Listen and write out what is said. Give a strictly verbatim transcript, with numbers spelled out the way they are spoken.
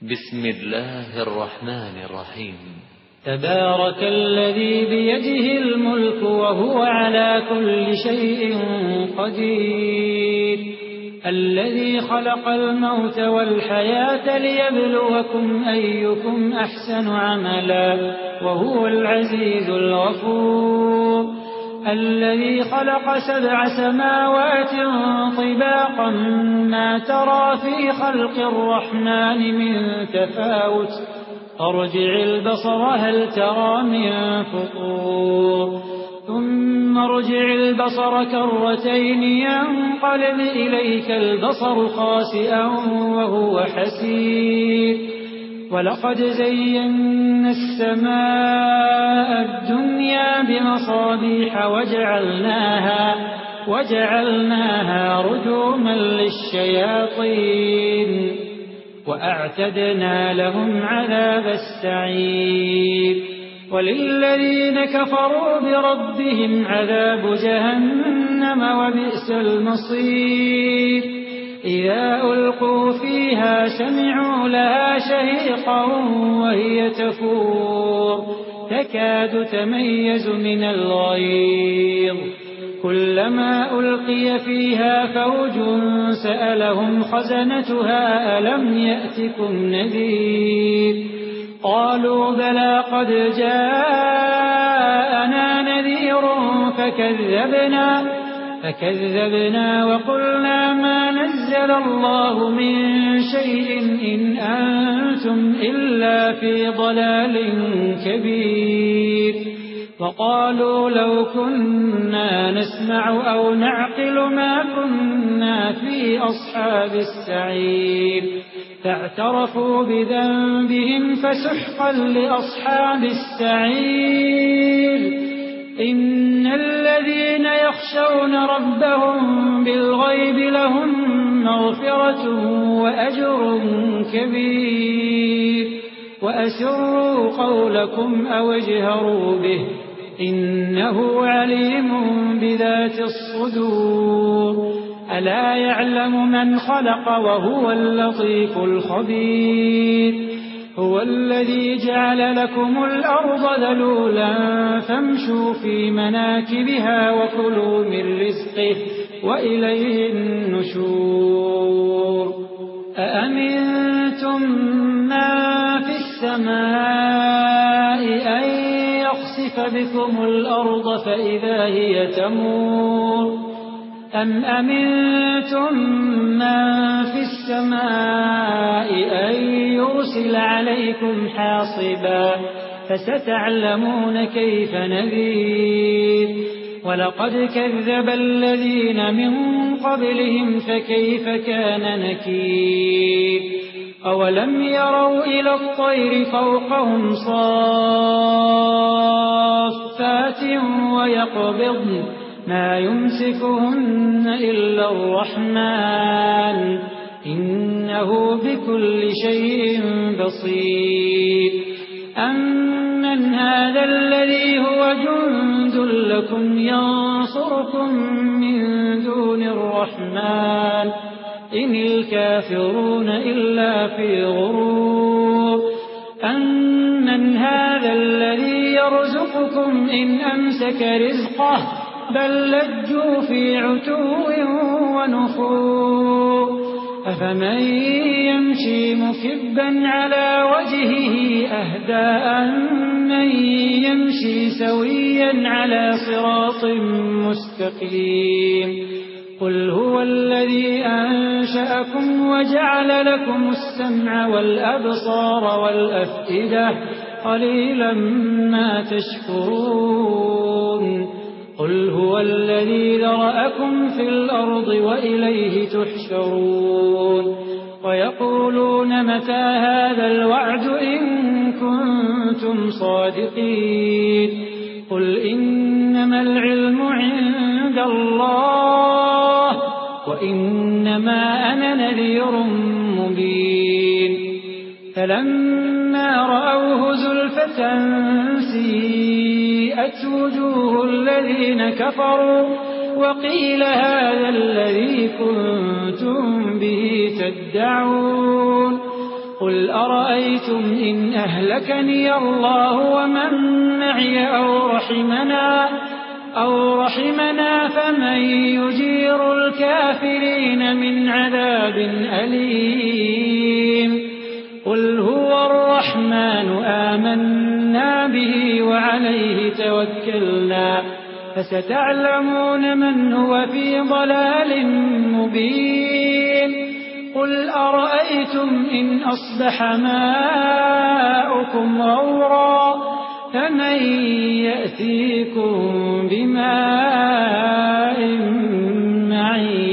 بسم الله الرحمن الرحيم. تبارك الذي بيده الملك وهو على كل شيء قدير، الذي خلق الموت والحياة ليبلوكم أيكم أحسن عملا وهو العزيز الغفور، الذي خلق سبع سماوات طباقا ما ترى في خلق الرحمن من تفاوت، ارجع البصر هل ترى من فطور، ثم ارجع البصر كرتين ينقلب إليك البصر خاسئا وهو حسير، ولقد زينا السماء الدنيا بمصابيح وجعلناها, وجعلناها رجوما للشياطين وأعتدنا لهم عذاب السعير، وللذين كفروا بربهم عذاب جهنم وبئس المصير، إذا ألقوا فيها سمعوا لها شهيقا وهي تفور تكاد تميز من الغيظ، كلما ألقي فيها فوج سألهم خزنتها ألم يأتكم نذير، قالوا بلى قد جاءنا نذير فكذبنا فكذبنا وقلنا ما نزل الله من شيء إن أنتم إلا في ضلال كبير، وقالوا لو كنا نسمع أو نعقل ما كنا في أصحاب السعير، فاعترفوا بذنبهم فسحقا لأصحاب السعير، إن الذين يخشون ربهم بالغيب لهم مغفرة وأجر كبير، وأسروا قولكم أو اجهروا به إنه عليم بذات الصدور، ألا يعلم من خلق وهو اللطيف الخبير، هو الذي جعل لكم الأرض ذلولا فامشوا في مناكبها وكلوا من رزقه وإليه النشور، أأمنتم من في السماء أن يخسف بكم الأرض فإذا هي تمور، أم أمنتم من في السماء أن يرسل عليكم حاصبا فستعلمون كيف نذير، ولقد كذب الذين من قبلهم فكيف كان نكير، أولم يروا إلى الطير فوقهم صافات ويقبضن ما يمسكهن إلا الرحمن إنه بكل شيء بصير، أمن هذا الذي هو جند لكم ينصركم من دون الرحمن إن الكافرون إلا في غرور، أمن هذا الذي يرزقكم إن أمسك رزقه بل لجوا في عتو ونفور، أفمن يمشي مكبا على وجهه أهدى أمن يمشي سويا على صراط مستقيم، قل هو الذي أنشأكم وجعل لكم السمع والأبصار والأفئدة قليلا ما تشكرون، قل هو الذي ذرأكم في الأرض وإليه تحشرون، ويقولون متى هذا الوعد إن كنتم صادقين، قل إنما العلم عند الله وإنما أنا نذير مبين، فلما رأوه زلفة سيئت وجوه الذين كفروا وقيل هذا الذي كنتم به تدعون قل أرأيتم إن أهلكني الله ومن معي أو رحمنا أو رحمنا فمن يجير الكافرين من عذاب أليم قل هو الرحمن آمنا به وعليه توكلنا فستعلمون من هو في ضلال مبين قل أرأيتم إن أصبح ماؤكم غورا فمن يأتيكم بماء معين